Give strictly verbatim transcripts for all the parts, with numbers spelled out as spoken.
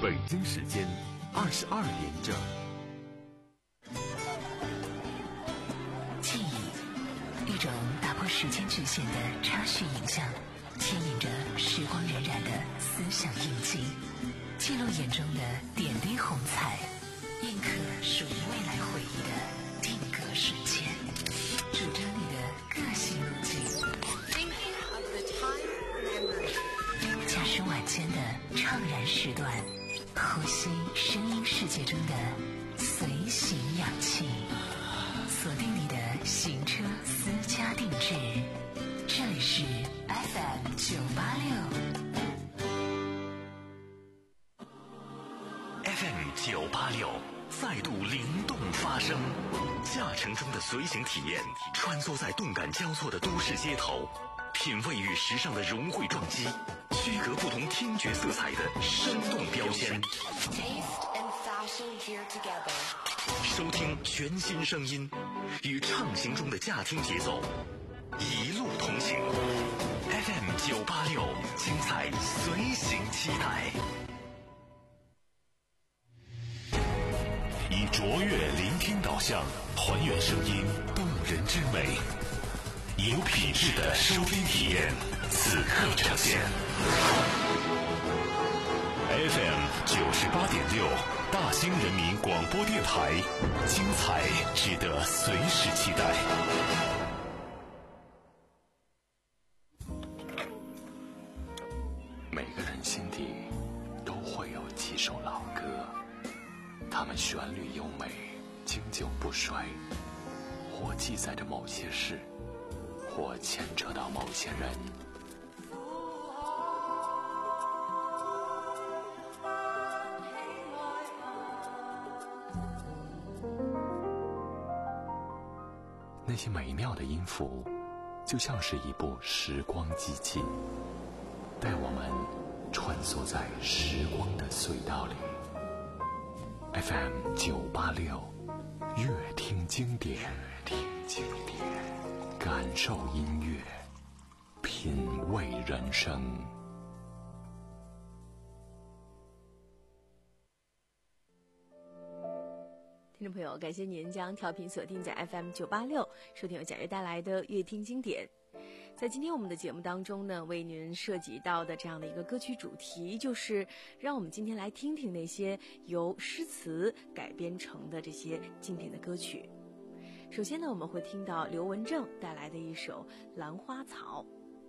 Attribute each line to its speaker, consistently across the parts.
Speaker 1: 北京时间二十二点整。
Speaker 2: 记忆，一种打破时间局限的插叙影像，牵引着时光荏苒的思想印记，记录眼中的点滴红彩，印刻属于未来回忆的定格瞬间，主张你的个性路径。驾驶晚间的怅然时段，呼吸声音世界中的随行氧气，锁定你的行车私家定制，这里是 F M 九八六
Speaker 3: F M 九八六再度灵动发声，驾乘中的随行体验，穿梭在动感交错的都市街头，品味与时尚的融汇撞击，区隔不同听觉色彩的生动标签，收听全新声音，与畅行中的驾听节奏一路同行。 F M 九八六，精彩随行期待。以卓越聆听导向，还原声音动人之美，有品质的收听体验，此刻呈现。F M 九十八点六，大兴人民广播电台，精彩值得随时期待。每个人心底都会有几首老歌，它们旋律优美，经久不衰，或记载着某些事，或牵扯到某些人。那些美妙的音符，就像是一部时光机器，带我们穿梭在时光的隧道里。F M 九八六，乐听经典，乐听经典，感受音乐，品味人生。
Speaker 4: 听众朋友，感谢您将调频锁定在 F M 九八六，收听由贾悦带来的乐听经典。在今天我们的节目当中呢，为您涉及到的这样的一个歌曲主题，就是让我们今天来听听那些由诗词改编成的这些经典的歌曲。首先呢，我们会听到刘文正带来的一首《兰花草》。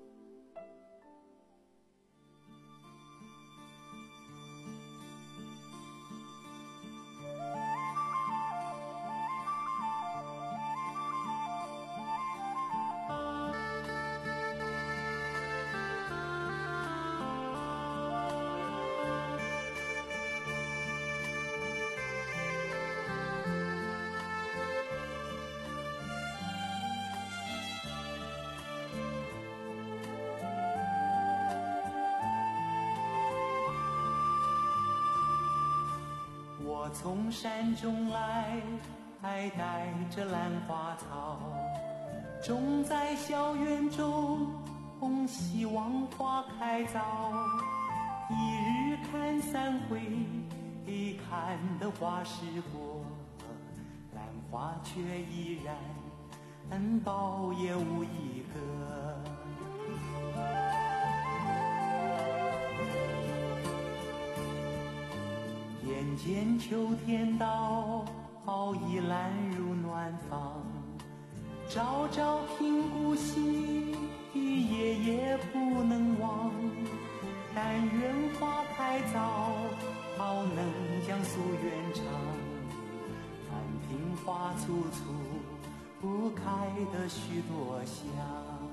Speaker 5: 我从山中来，还带着兰花草，种在小园中，希望花开早。一日看三回，看得花时过，兰花却依然，苞也无一个。眼见秋天到，已懒入暖房，朝朝听故稀，夜夜不能忘。但愿花开早，能将夙愿偿。但听花簇簇，不开的许多香。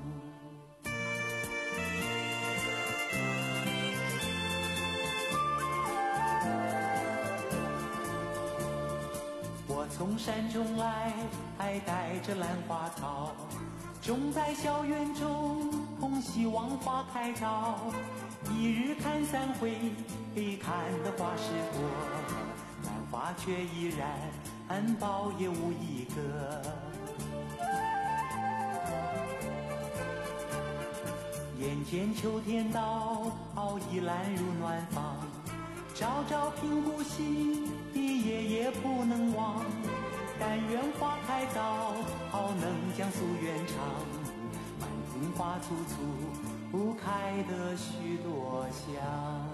Speaker 5: 从山中来，还带着兰花草，种在小园中，希望花开早。一日看三回，看得花时过，兰花却依然，苞也无一个。眼见秋天到，已懒入暖房， 朝朝频顾惜，夜夜不能忘。但愿花开早，好能将夙愿偿。满庭花簇簇，开得许多香。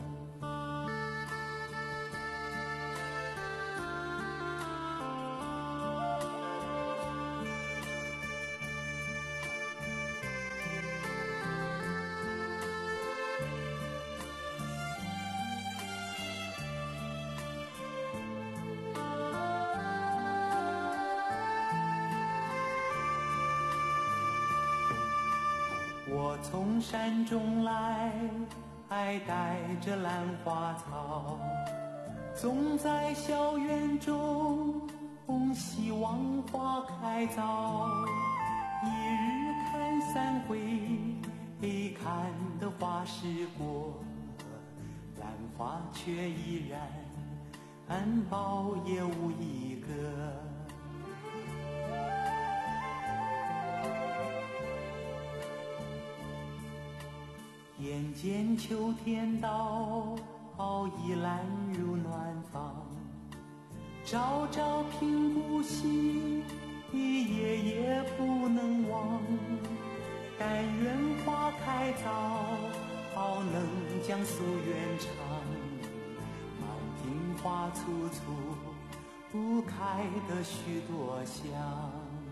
Speaker 5: 我从山中来，带着兰花草，种在校园中，希望花开早。一日看三回，看得花时过，兰花却依然苞也无一个。眼见秋天到，已懒入暖房。朝朝频顾惜，夜夜不能忘。但愿花开早，好能将夙愿偿。满庭花簇簇，开得许多香。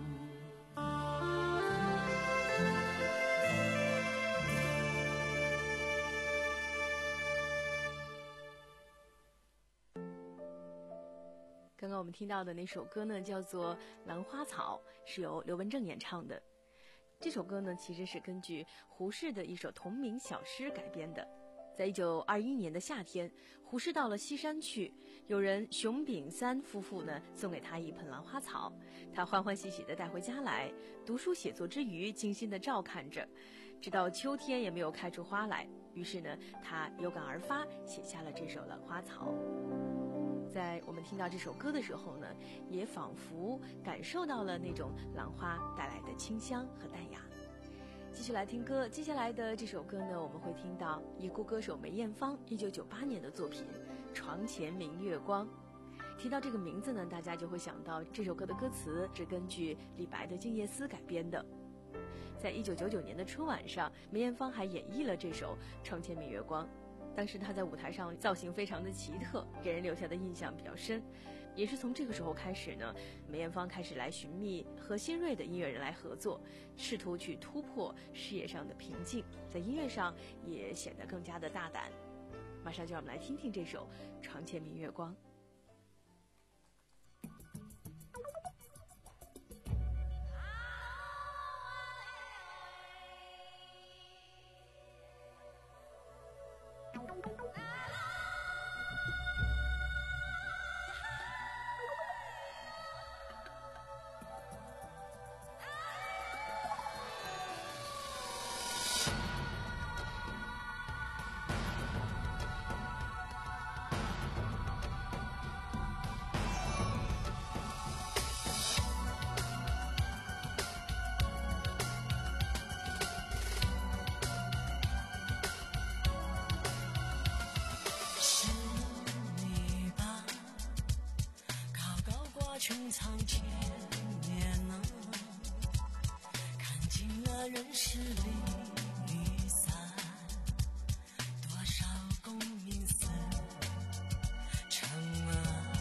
Speaker 4: 刚刚我们听到的那首歌呢，叫做《兰花草》，是由刘文正演唱的。这首歌呢，其实是根据胡适的一首同名小诗改编的。在一九二一年的夏天，胡适到了西山去，有人熊丙三夫妇呢送给他一盆兰花草，他欢欢喜喜地带回家来，读书写作之余，精心地照看着，直到秋天也没有开出花来。于是呢，他有感而发，写下了这首《兰花草》。在我们听到这首歌的时候呢，也仿佛感受到了那种兰花带来的清香和淡雅。继续来听歌，接下来的这首歌呢，我们会听到已故歌手梅艳芳一九九八年的作品《床前明月光》。提到这个名字呢，大家就会想到这首歌的歌词是根据李白的《静夜思》改编的。在一九九九年的春晚上，梅艳芳还演绎了这首《床前明月光》。当时她在舞台上造型非常的奇特，给人留下的印象比较深。也是从这个时候开始呢，梅艳芳开始来寻觅和新锐的音乐人来合作，试图去突破事业上的瓶颈，在音乐上也显得更加的大胆。马上就让我们来听听这首《床前明月光》。
Speaker 6: 穹苍前面啊，看尽了人世离散，多少功名似尘啊，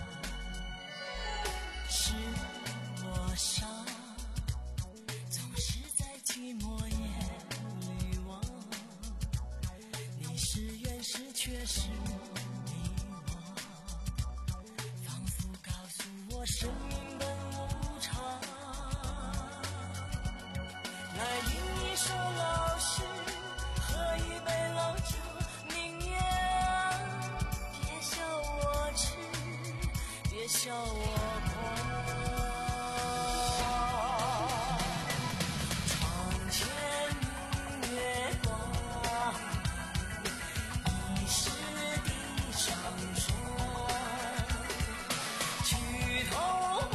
Speaker 6: 是我傻，总是在寂寞夜里望，你是原是却是生命本无常，来饮一首老诗，喝一杯老酒，明夜别笑我痴，别笑我狂。床前明月光，疑是地上霜。举头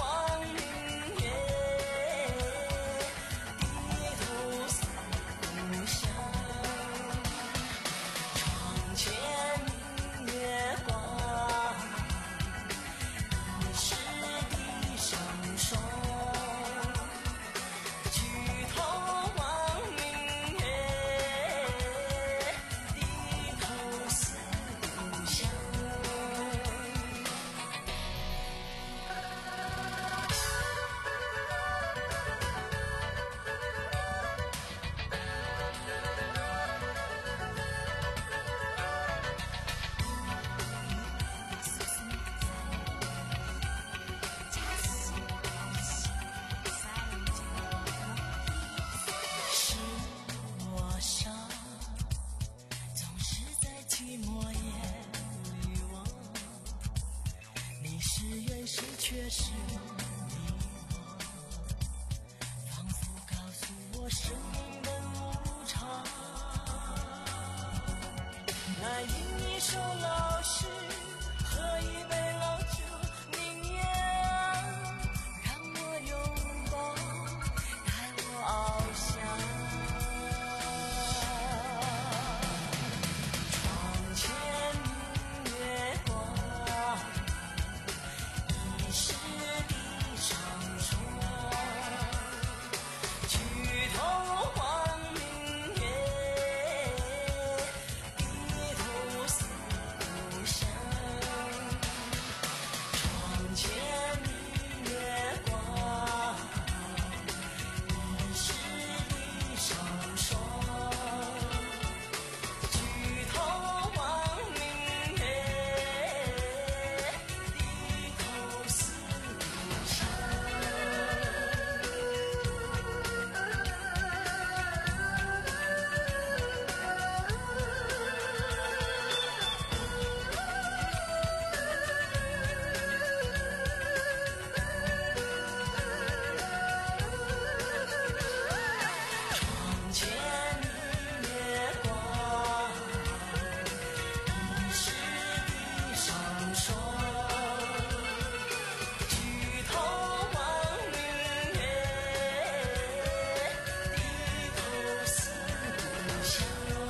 Speaker 6: 却是你我，仿佛告诉我生命的无常。那因一首老诗和一杯老酒，宁愿让我拥抱，带我翱翔。窗前明月光，疑是地上霜。举头望明月，低头思故乡。窗前明月光，疑是地上霜。举头望明月，低头思故乡。窗前明月光，疑是地上霜。举头望明月，低头思故乡。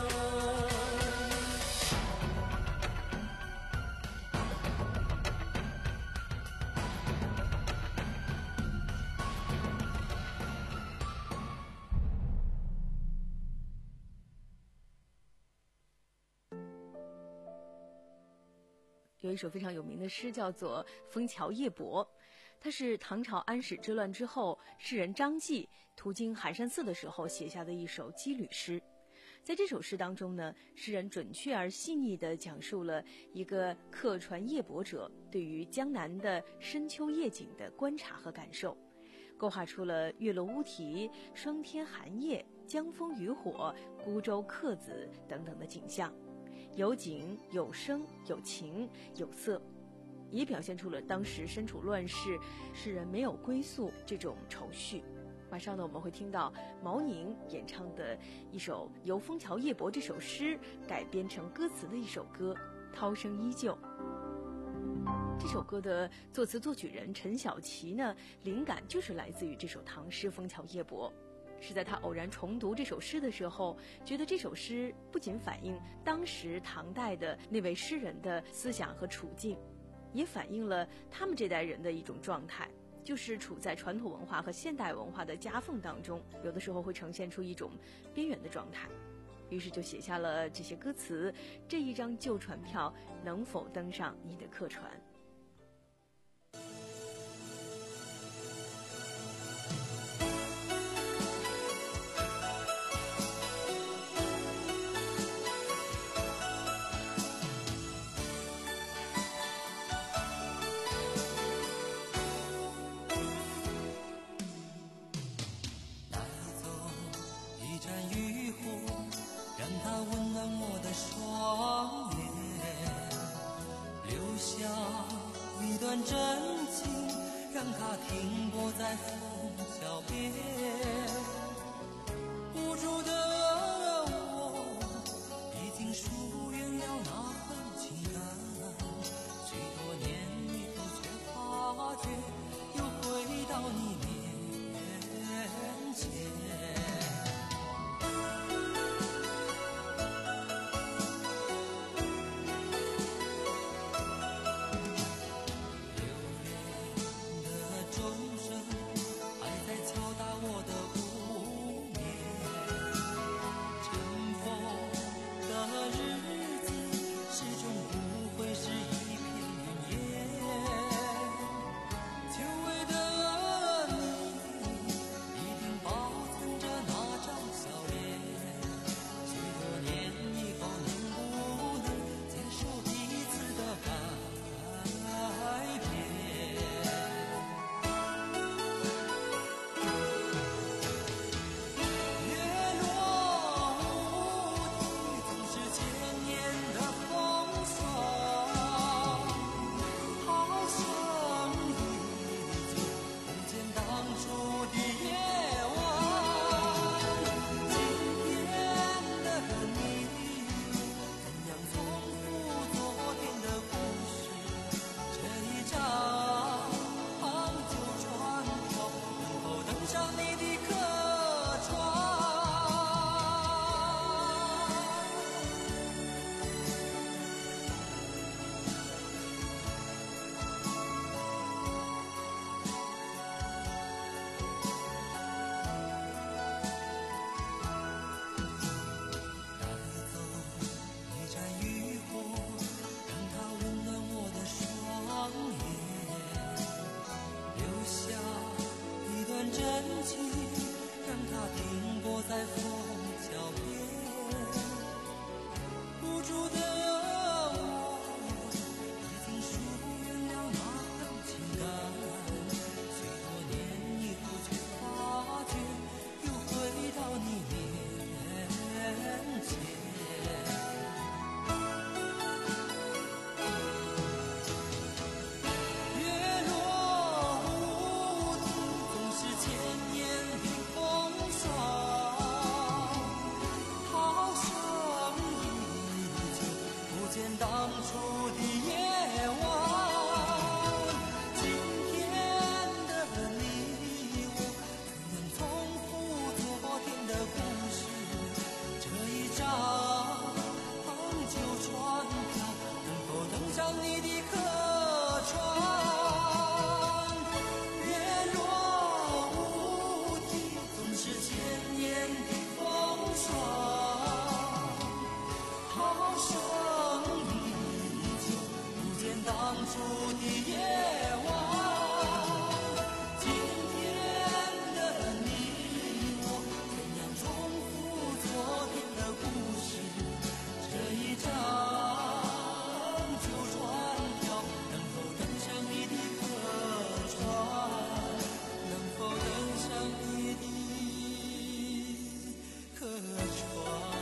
Speaker 4: 有一首非常有名的诗叫做《枫桥夜泊》，它是唐朝安史之乱之后，诗人张继途经寒山寺的时候写下的一首羁旅诗。在这首诗当中呢，诗人准确而细腻地讲述了一个客船夜泊者对于江南的深秋夜景的观察和感受，勾画出了月落乌啼、霜天寒夜、江枫渔火、孤舟客子等等的景象，有景有声有情有色，也表现出了当时身处乱世，诗人没有归宿这种愁绪。马上呢，我们会听到毛宁演唱的一首由《枫桥夜泊》这首诗改编成歌词的一首歌《涛声依旧》。这首歌的作词作曲人陈小琪呢，灵感就是来自于这首唐诗《枫桥夜泊》。是在他偶然重读这首诗的时候，觉得这首诗不仅反映当时唐代的那位诗人的思想和处境，也反映了他们这代人的一种状态，就是处在传统文化和现代文化的夹缝当中，有的时候会呈现出一种边缘的状态。于是就写下了这些歌词：这一张旧船票能否登上你的客船？
Speaker 5: 双眼，留下一段真情，让它停泊在枫桥边。无助的我，已经疏远了那份情感，许多年以后却发觉，又回到你面前。流言的钟声还在敲打我的骨
Speaker 6: 处的夜晚。今天的你我怎样重复昨天的故事？这一场旧船票能否登上你的客船？能否登上你的客船？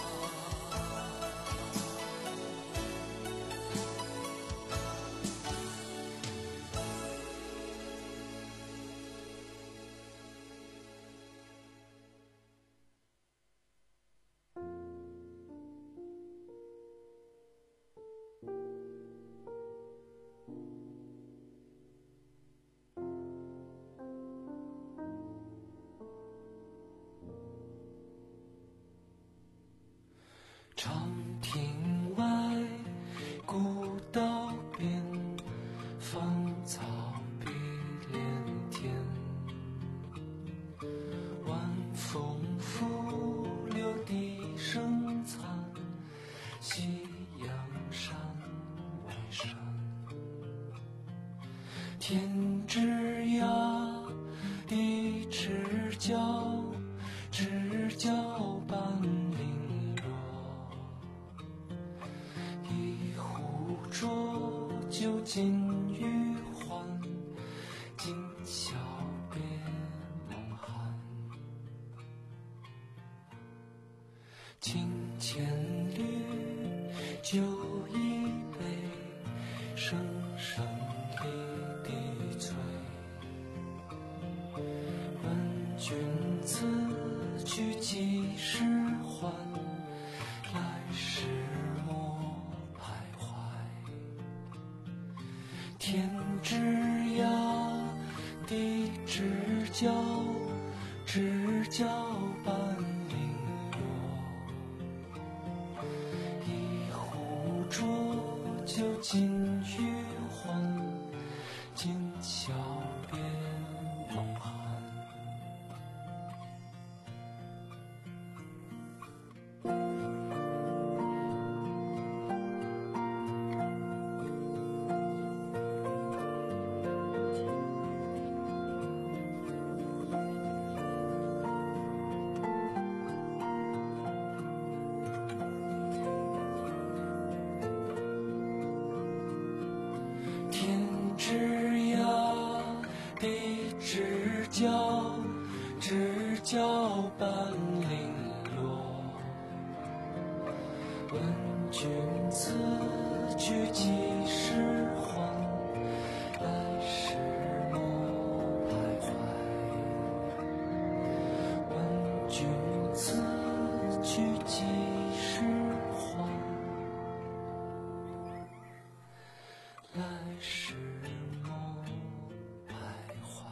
Speaker 5: 长亭外，古道边，芳草碧连天。晚风拂柳笛声残，夕阳山外山。天之涯，地之角，知交半零落。一壶浊酒尽余欢，今宵别梦寒。清千缕，酒一杯，声声离滴催。问君此去几时还？来时莫徘徊。天之涯，地之角，知交半零落。一壶浊酒尽余欢，今宵别梦寒。天之涯，地之角，知交半零落。问君此去几时还？来时莫徘徊。问君此去几时还？来时莫徘徊。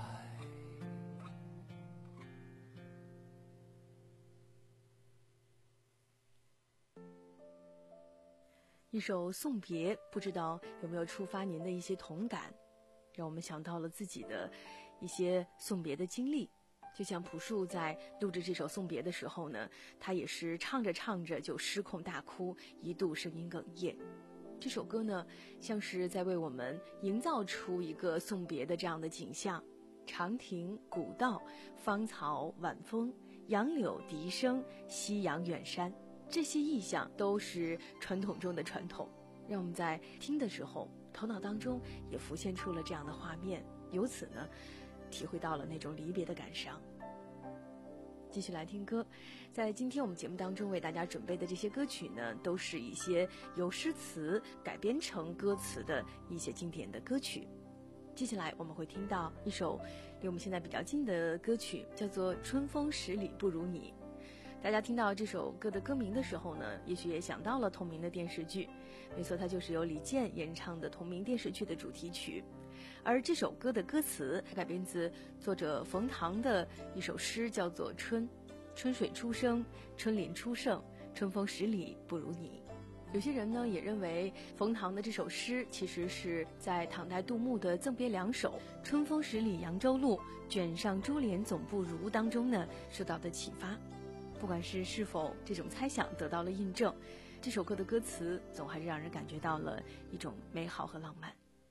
Speaker 4: 一首送别，不知道有没有触发您的一些同感，让我们想到了自己的一些送别的经历。就像朴树在录制这首送别的时候呢，他也是唱着唱着就失控大哭，一度声音哽咽。这首歌呢，像是在为我们营造出一个送别的这样的景象。长亭、古道、芳草、晚风、杨柳、笛声、夕阳、远山，这些意象都是传统中的传统，让我们在听的时候，头脑当中也浮现出了这样的画面，由此呢，体会到了那种离别的感伤。继续来听歌，在今天我们节目当中为大家准备的这些歌曲呢，都是一些由诗词改编成歌词的一些经典的歌曲。接下来我们会听到一首离我们现在比较近的歌曲，叫做《春风十里不如你》。大家听到这首歌的歌名的时候呢，也许也想到了同名的电视剧，没错，它就是由李健演唱的同名电视剧的主题曲。而这首歌的歌词改编自作者冯唐的一首诗，叫做《春》，春水初生，春林初盛，春风十里不如你。有些人呢也认为冯唐的这首诗其实是在唐代杜牧的赠别两首《春风十里扬州路，卷上珠帘总不如》当中呢受到的启发。不管是是否这种猜想得到了印证，这首歌的歌词总还是让人感觉到了一种美好和浪漫。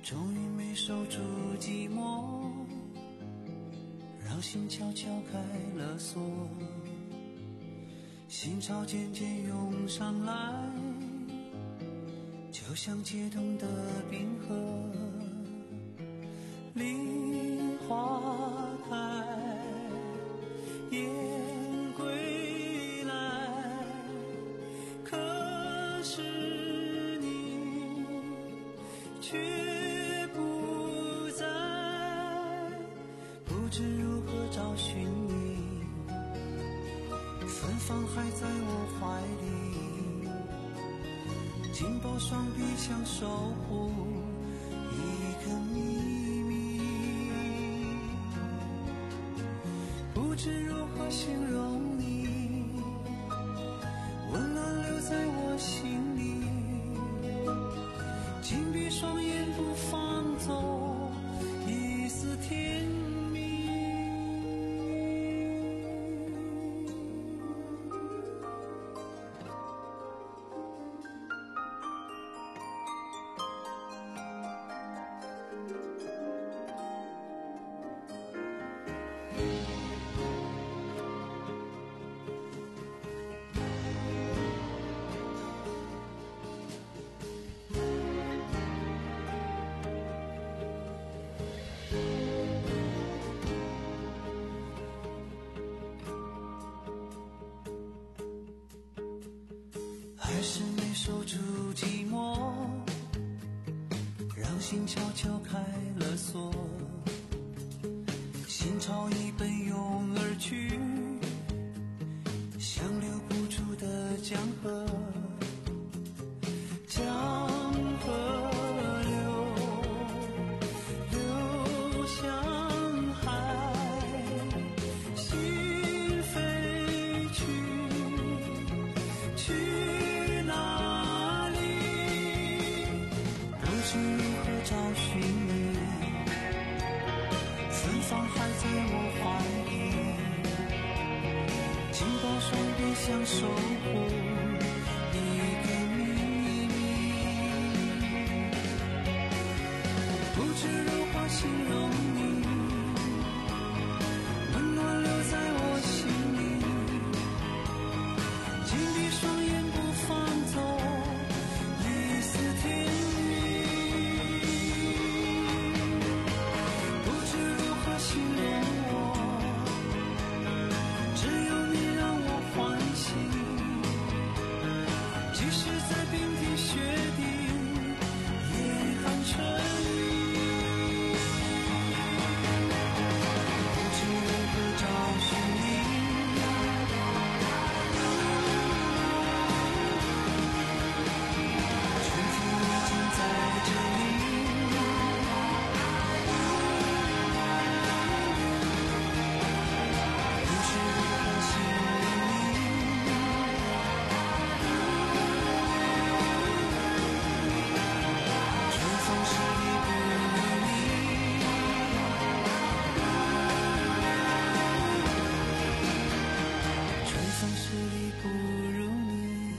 Speaker 5: 终于没守住寂寞，让心悄悄开了锁，心潮渐渐涌上来，就像解冻的冰河。梨花开，雁归来，可是你却不在，不知如何找寻你，芬芳还在我怀里，紧抱双臂想守护一个秘密，不知如何形容你，温暖留在我心里，紧闭双眼不放走一丝甜蜜。还是没守住寂寞，让心悄悄开了锁，心潮已奔涌而去，像留不住的江河，江河流，流向海，心飞去，去哪里？不知如何找寻你，芬芳还在我怀里，紧抱双臂想守护一个秘密，不知如何形容你，温暖留在我心里，紧闭双眼不放走一丝甜蜜，不知如何形容我，只有你让我欢喜，即使在冰天雪地严寒春雨，不知如何找寻你，春风已经在这里，不知如何形容你，春风十里不如你，春风十里不如你。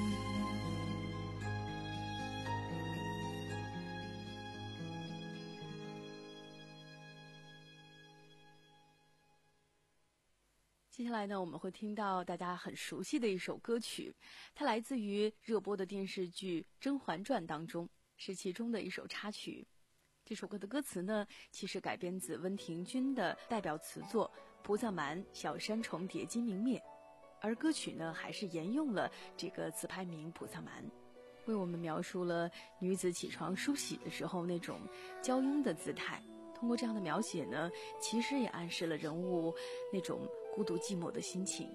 Speaker 4: 接下来呢，我们会听到大家很熟悉的一首歌曲，它来自于热播的电视剧《甄嬛传》当中，是其中的一首插曲。这首歌的歌词呢，其实改编自温庭筠的代表词作《菩萨蛮·小山重叠金明灭》，而歌曲呢，还是沿用了这个词牌名《菩萨蛮》，为我们描述了女子起床梳洗的时候那种娇慵的姿态。通过这样的描写呢，其实也暗示了人物那种孤独寂寞的心情。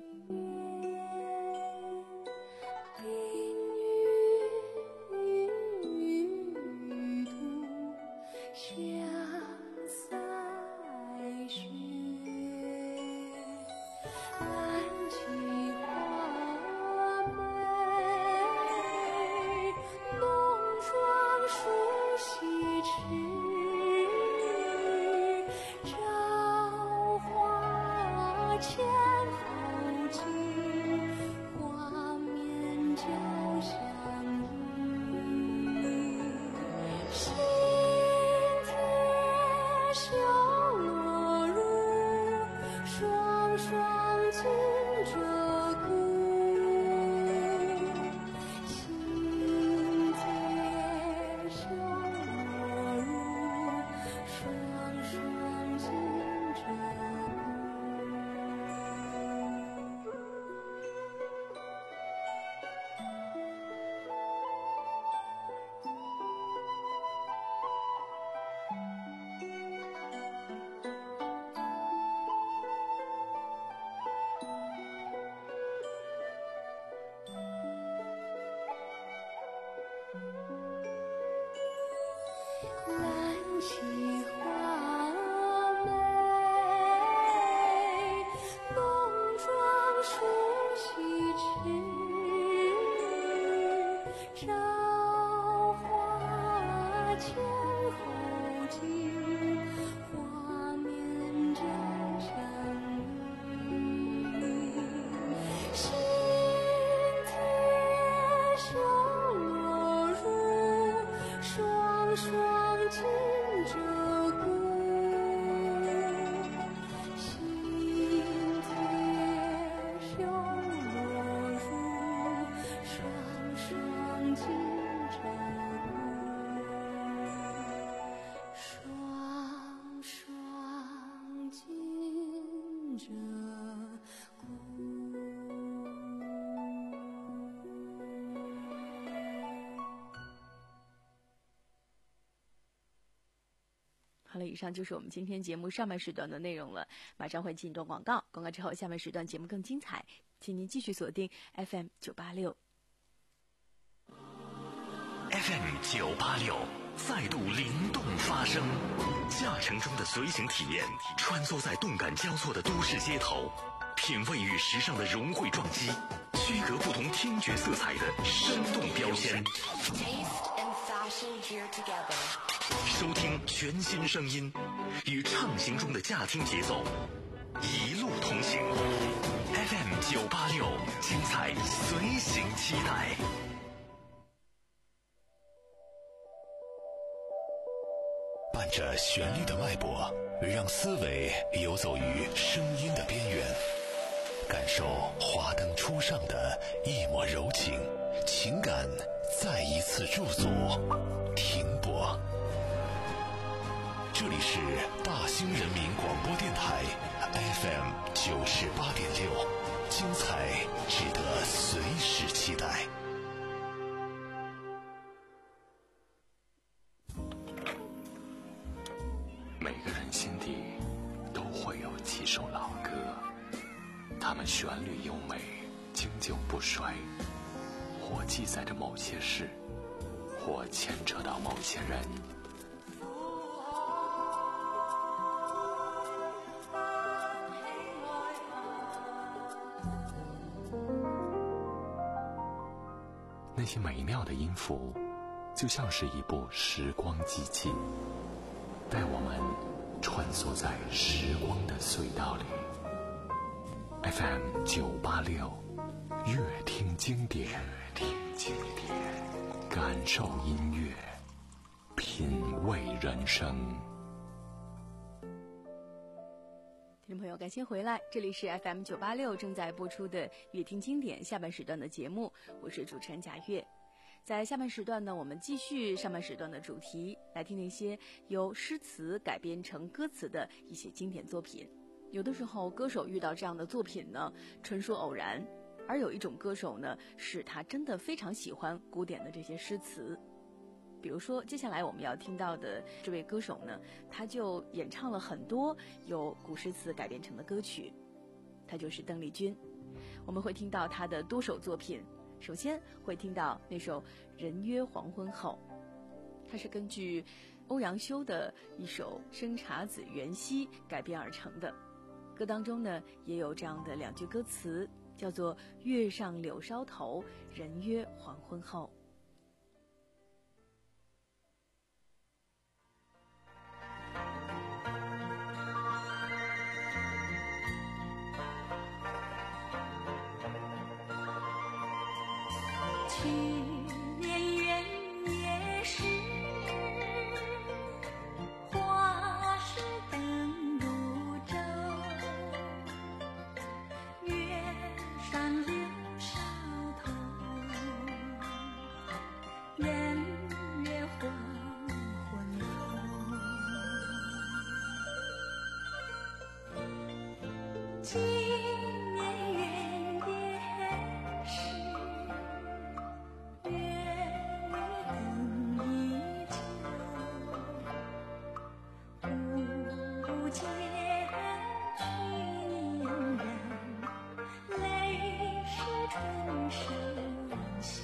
Speaker 6: 心着哭。
Speaker 4: 好了，以上就是我们今天节目上半时段的内容了。马上会进一段广告，广告之后下半时段节目更精彩，请您继续锁定 F M 九八六。
Speaker 3: F M 九八六再度灵动发声，驾乘中的随行体验，穿梭在动感交错的都市街头，品味与时尚的融汇撞击，区隔不同听觉色彩的生动标签。收听全新声音，与畅行中的驾听节奏，一路同行。F M 九八六，精彩随行期待。伴着旋律的脉搏，让思维游走于声音的边缘，感受华灯初上的一抹柔情，情感再一次驻足停泊。这里是大兴人民广播电台 F M 九十八点六，精彩值得随时期待。每个人心底都会有几首老歌，它们旋律优美，经久不衰，或记载着某些事，或牵扯到某些人。那些美妙的音符，就像是一部时光机器，带我们穿梭在时光的隧道里。F M 九八六，乐听经典，乐听经典，感受音乐，品味人生。
Speaker 4: 听众朋友，感谢回来，这里是 F M 九八六正在播出的乐听经典下半时段的节目，我是主持人贾月。在下半时段呢，我们继续上半时段的主题，来听那些由诗词改编成歌词的一些经典作品。有的时候歌手遇到这样的作品呢，纯属偶然，而有一种歌手呢，是他真的非常喜欢古典的这些诗词。比如说接下来我们要听到的这位歌手呢，他就演唱了很多由古诗词改编成的歌曲，他就是邓丽君。我们会听到他的多首作品，首先会听到那首《人约黄昏后》，它是根据欧阳修的一首《生查子·元夕》改编而成的。歌当中呢，也有这样的两句歌词，叫做“月上柳梢头，人约黄昏后”。
Speaker 6: 去年元夜时，花市灯如昼，月上柳梢头，人约黄昏后。今年元夜时，月灯依旧，不见去年人，泪湿春衫袖。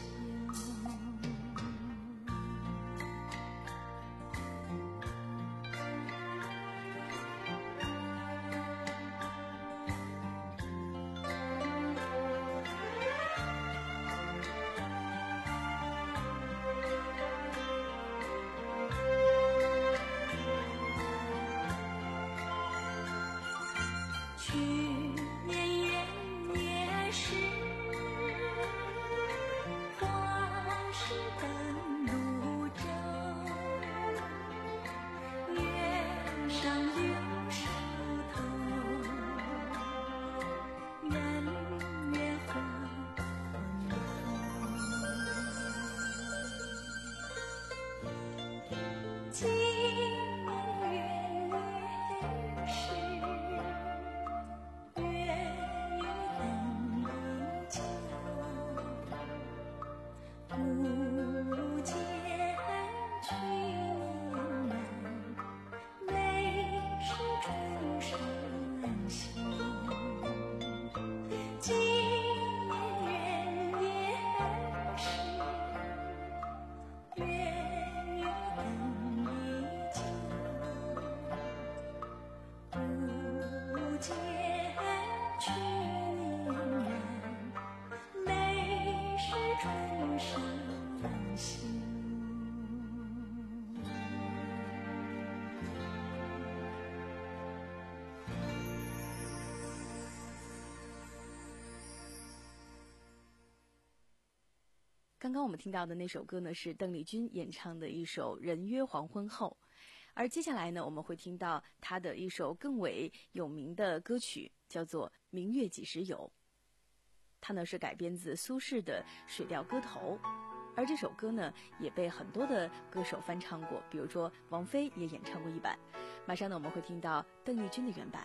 Speaker 4: 刚刚我们听到的那首歌呢，是邓丽君演唱的一首《人约黄昏后》，而接下来呢，我们会听到她的一首更为有名的歌曲，叫做《明月几时有》。它呢是改编自苏轼的《水调歌头》，而这首歌呢也被很多的歌手翻唱过，比如说王菲也演唱过一版。马上呢，我们会听到邓丽君的原版。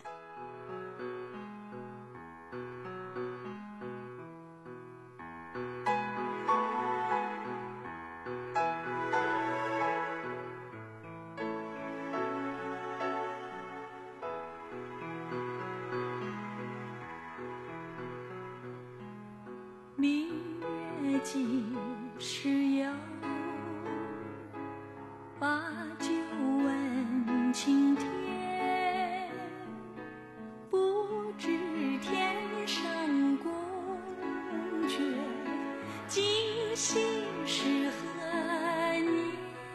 Speaker 6: 明月几时有？把酒问青天。不知天上宫阙，今夕是何年？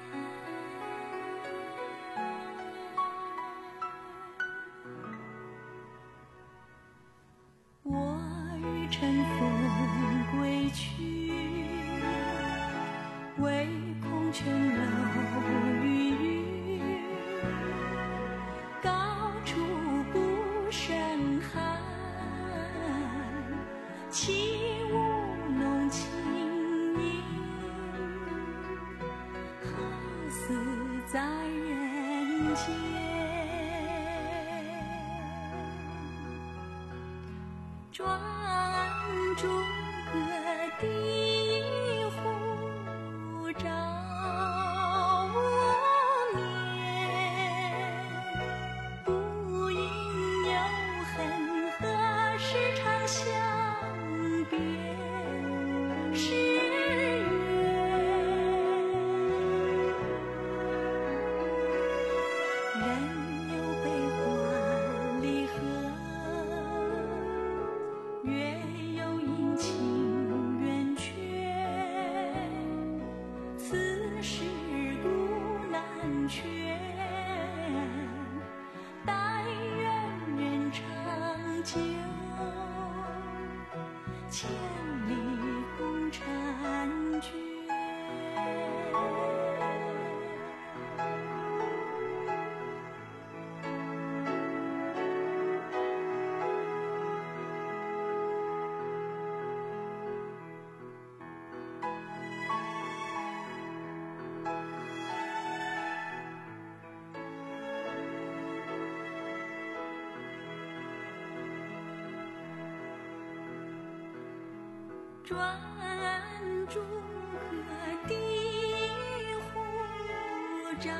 Speaker 6: 我欲乘风归去，唯恐琼楼玉宇，高处不胜寒。起舞弄清影，好似在人间。转朱阁地户照无眠，不应有恨，何时长相别时圆？人有悲欢离合，月有阴晴圆缺，此事古难全。但愿人长久，千里共婵娟。转朱阁地户照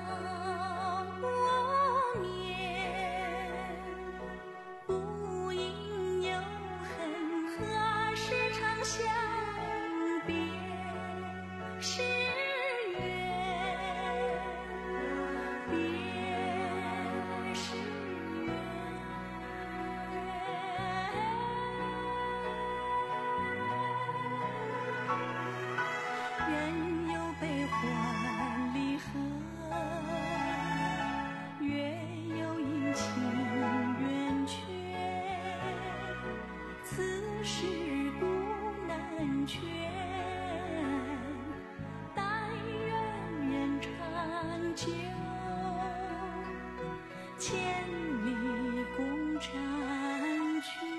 Speaker 6: 无眠，不应有恨，何时长相别时圆？别时圆。人有悲欢离合，月有阴晴圆缺，此事古难全。但愿人长久，千里共婵娟。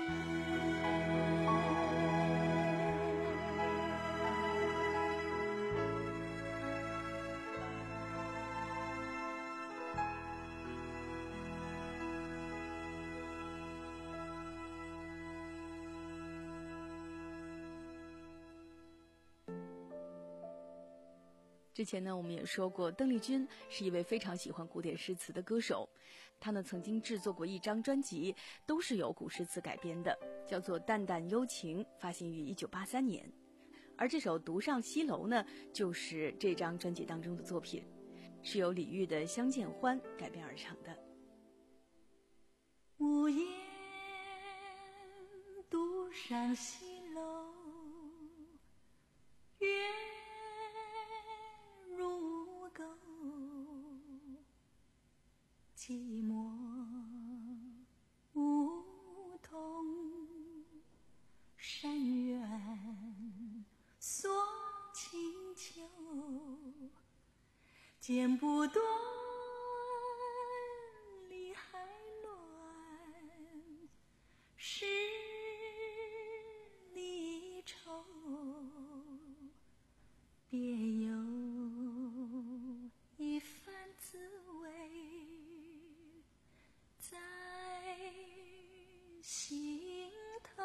Speaker 4: 之前呢，我们也说过，邓丽君是一位非常喜欢古典诗词的歌手。她呢曾经制作过一张专辑，都是由古诗词改编的，叫做《淡淡幽情》，发行于一九八三年。而这首《独上西楼》呢，就是这张专辑当中的作品，是由李煜的《相见欢》改编而成的。
Speaker 6: 无言独上西楼，月如钩，寂寞梧桐深院锁剪不断，理还乱，是离愁，别有一番滋味在心头。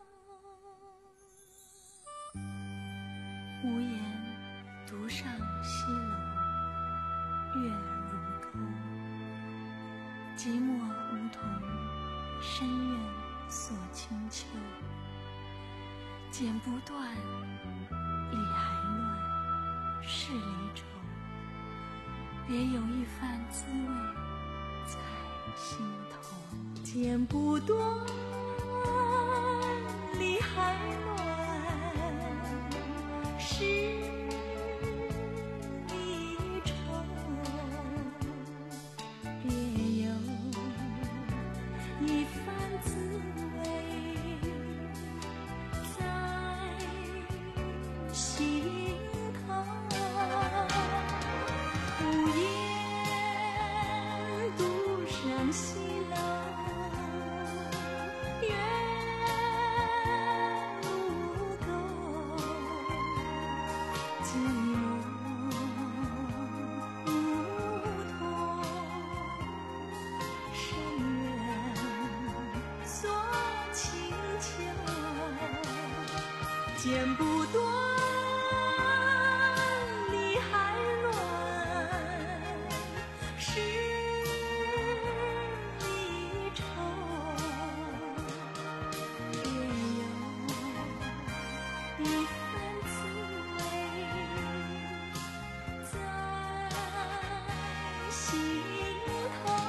Speaker 6: 无言独上西楼，月如钩，寂寞梧桐，深院锁清秋。剪不断，理还乱，是离愁，别有一番滋味在心头。剪不断，理还乱，是离愁，别有一番滋味在心头。无言独上西楼，月如钩，寂寞梧桐，深院锁清秋。剪不断，理还乱，是离愁，别有一番滋味在心头。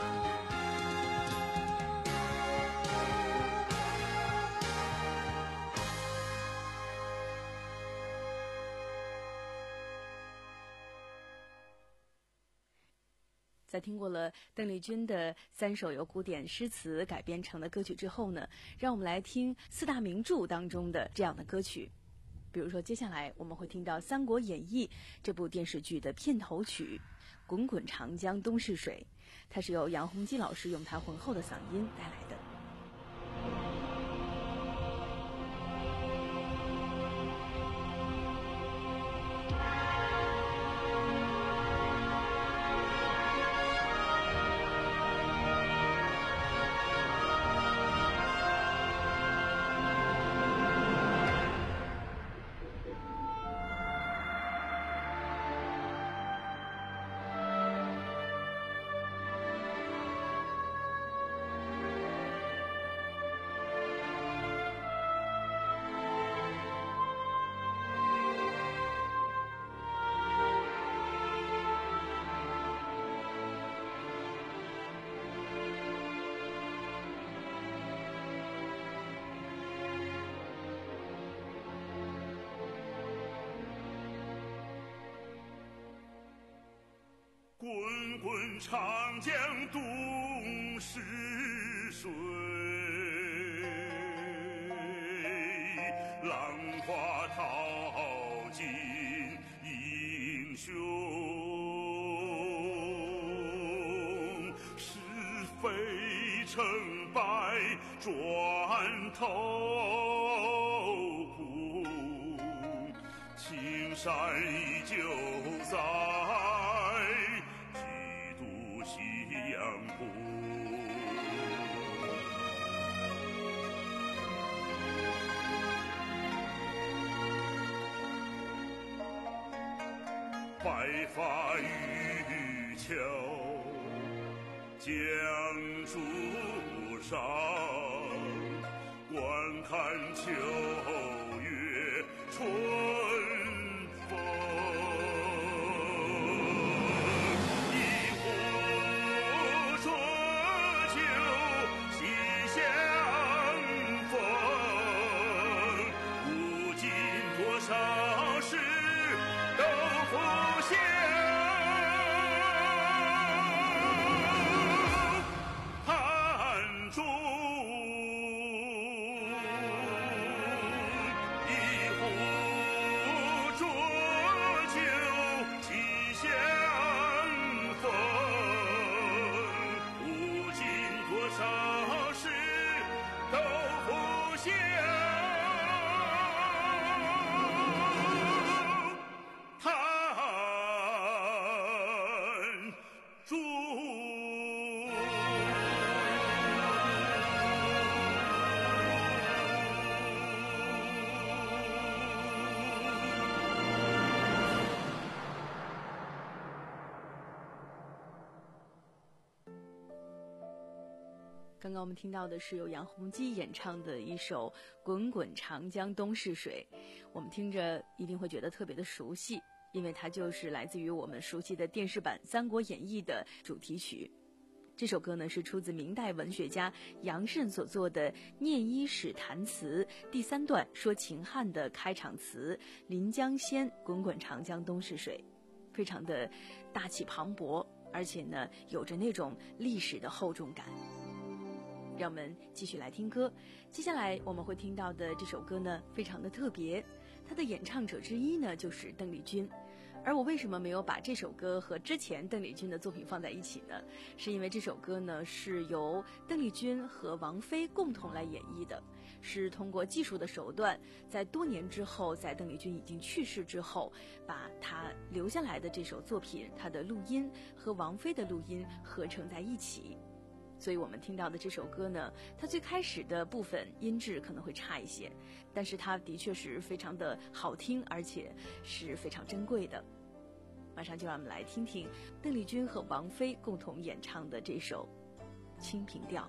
Speaker 4: 在听过了邓丽君的三首由古典诗词改编成的歌曲之后呢，让我们来听四大名著当中的这样的歌曲。比如说接下来我们会听到《三国演义》这部电视剧的片头曲《滚滚长江东逝水》，它是由杨洪基老师用他浑厚的嗓音带来的。
Speaker 7: 滚滚长江东逝水，浪花淘尽英雄。是非成败转头顾，青山依旧在。夕阳坡，白发渔樵江渚上，观看秋月春风。少事都浮现，汉中一壶
Speaker 4: 刚刚我们听到的是由杨洪基演唱的一首《滚滚长江东逝水》，我们听着一定会觉得特别的熟悉，因为它就是来自于我们熟悉的电视版《三国演义》的主题曲。这首歌呢是出自明代文学家杨慎所作的《念衣使弹词》第三段，说秦汉的开场词“临江仙，滚滚长江东逝水”，非常的大气磅礴，而且呢有着那种历史的厚重感。让我们继续来听歌。接下来我们会听到的这首歌呢非常的特别，它的演唱者之一呢就是邓丽君。而我为什么没有把这首歌和之前邓丽君的作品放在一起呢？是因为这首歌呢是由邓丽君和王菲共同来演绎的，是通过技术的手段，在多年之后，在邓丽君已经去世之后，把她留下来的这首作品，她的录音和王菲的录音合成在一起。所以我们听到的这首歌呢，它最开始的部分音质可能会差一些，但是它的确是非常的好听，而且是非常珍贵的。马上就让我们来听听邓丽君和王菲共同演唱的这首《清平调》。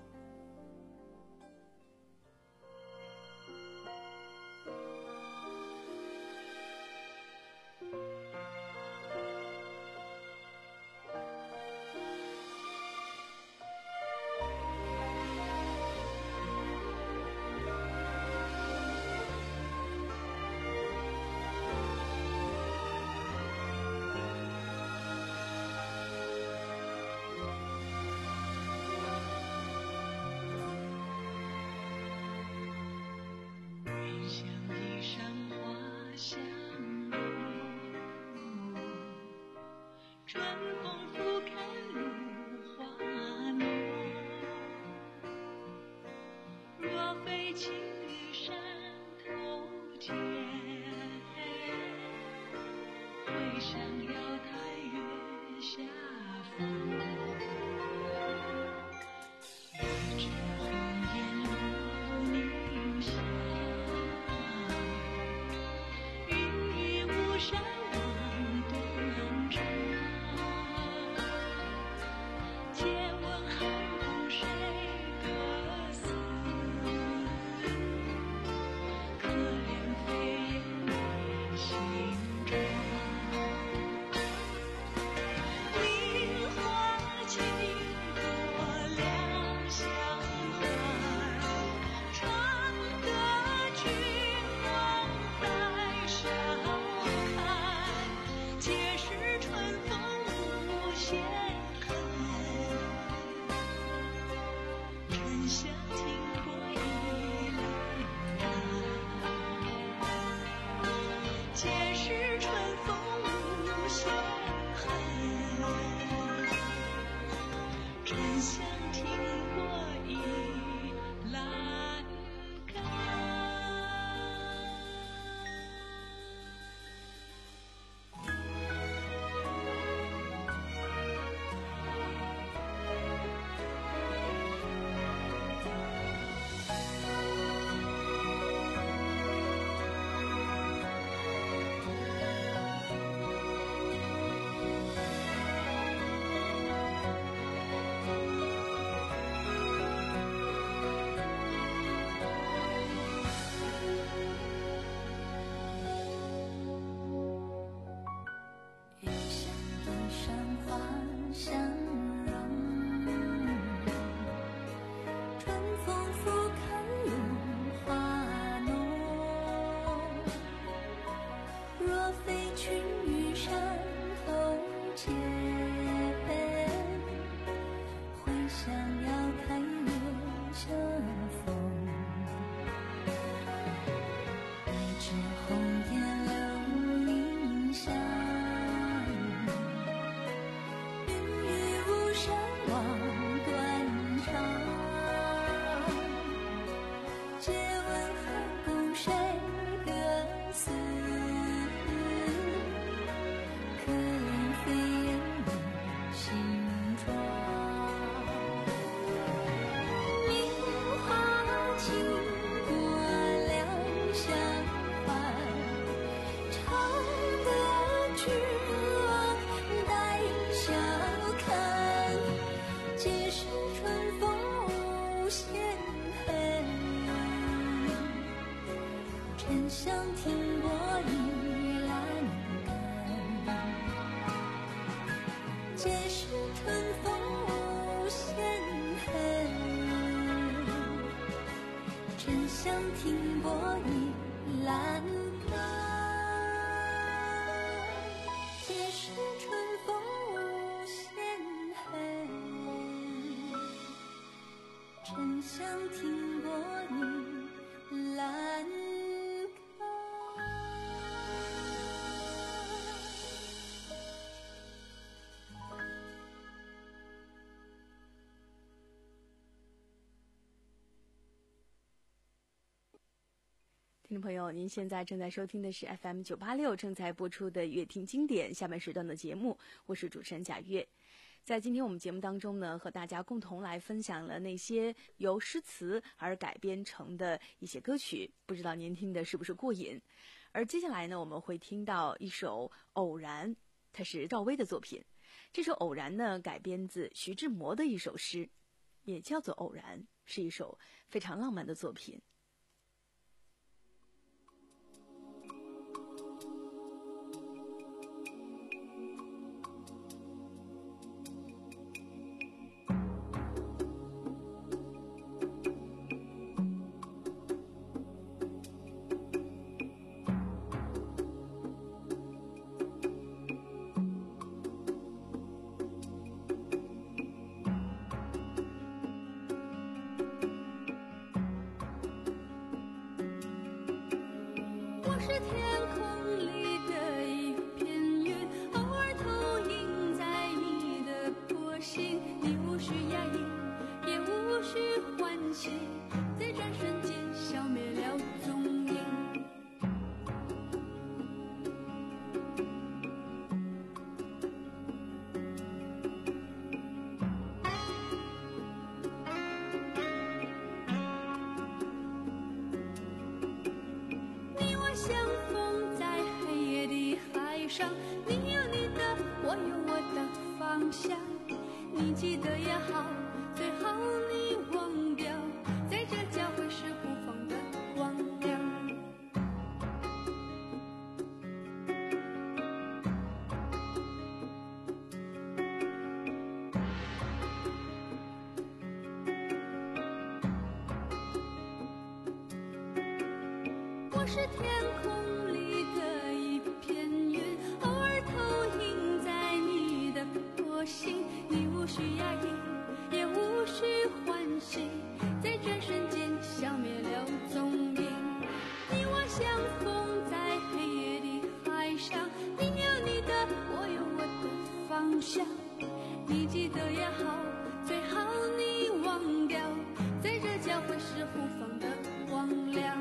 Speaker 8: 结是春风无
Speaker 6: 真想听过一栏杆，皆是春风无限恨。真想听过一栏杆，皆是春风无限恨。真想听过一栏杆。
Speaker 4: 听众朋友，您现在正在收听的是 F M 九八六正在播出的乐听经典下半时段的节目，我是主持人贾月。在今天我们节目当中呢，和大家共同来分享了那些由诗词而改编成的一些歌曲，不知道您听的是不是过瘾？而接下来呢，我们会听到一首《偶然》，它是赵薇的作品。这首《偶然》呢，改编自徐志摩的一首诗，也叫做《偶然》，是一首非常浪漫的作品。
Speaker 6: 我是天空里的一片云，偶尔投影在你的波心，你无需压抑，也无需欢喜，在转瞬间消灭了踪影。相逢在黑夜的海上，你有你的，我有我的方向。你记得也好，最好你忘掉，在这交汇时互放的光亮。我是天空里的一片云，偶尔投影在你的波心，你无需压抑，也无需欢喜，在转瞬间消灭了踪影。你我相逢在黑夜的海上，你有你的，我有我的方向。你记得也好，最好你忘掉，在这交汇时互放的光亮。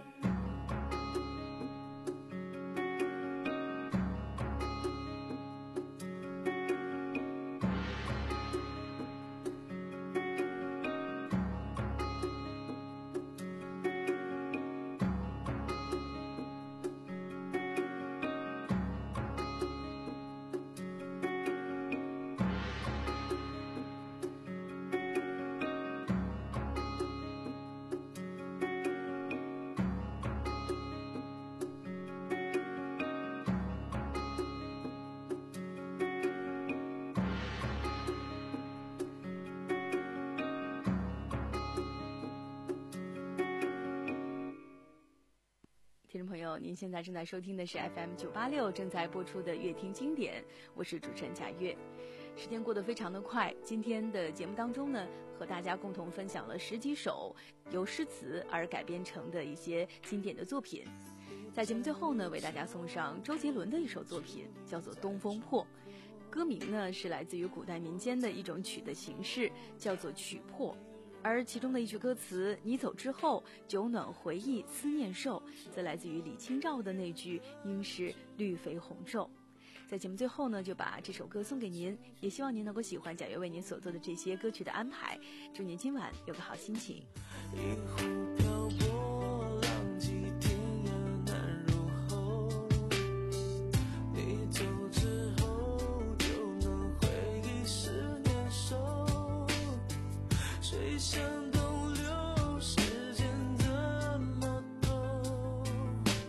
Speaker 4: 听众朋友，您现在正在收听的是 F M 九八六正在播出的乐听经典，我是主持人贾月。时间过得非常的快，今天的节目当中呢，和大家共同分享了十几首由诗词而改编成的一些经典的作品。在节目最后呢，为大家送上周杰伦的一首作品，叫做《东风破》。歌名呢是来自于古代民间的一种曲的形式，叫做曲破。而其中的一句歌词“你走之后，酒暖回忆思念瘦”，则来自于李清照的那句“应是绿肥红瘦”。在节目最后呢，就把这首歌送给您，也希望您能够喜欢贾月为您所做的这些歌曲的安排。祝您今晚有个好心情。
Speaker 8: 一壶漂泊，浪迹天涯难入喉。你走之后，就能回忆思念瘦。谁想逗留，时间这么多，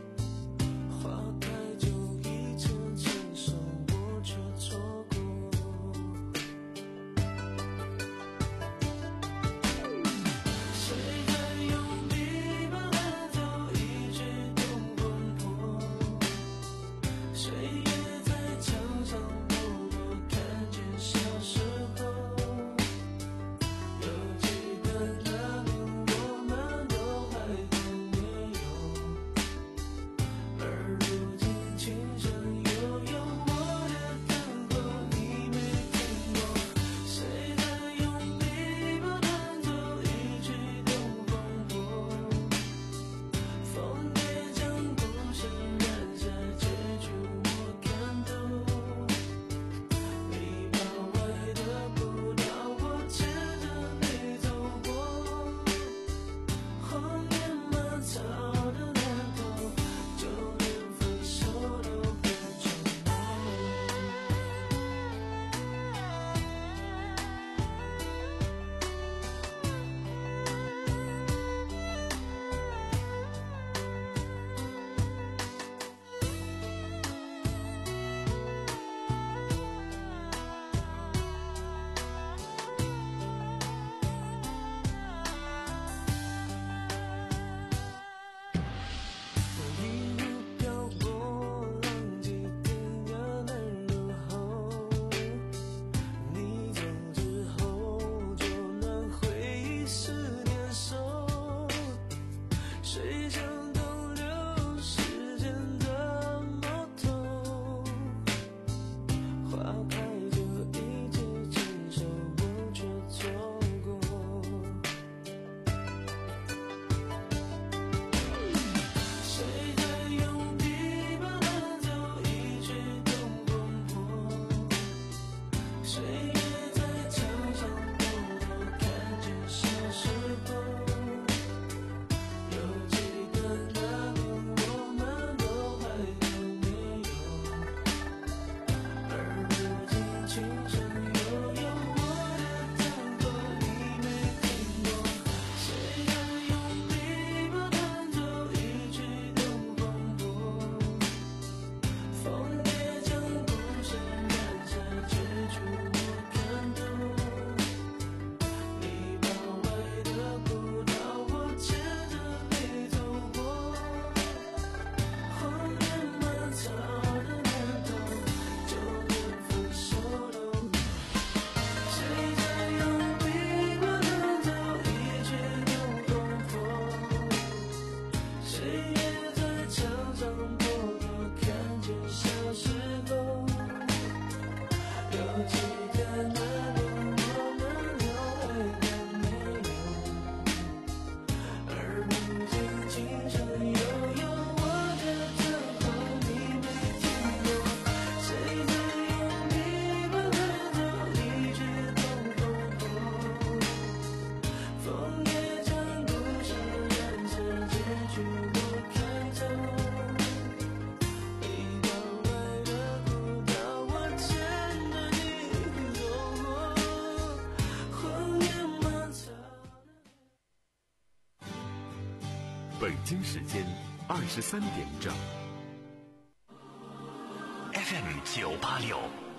Speaker 1: 北京时间二十三点整。
Speaker 3: F M 九八六。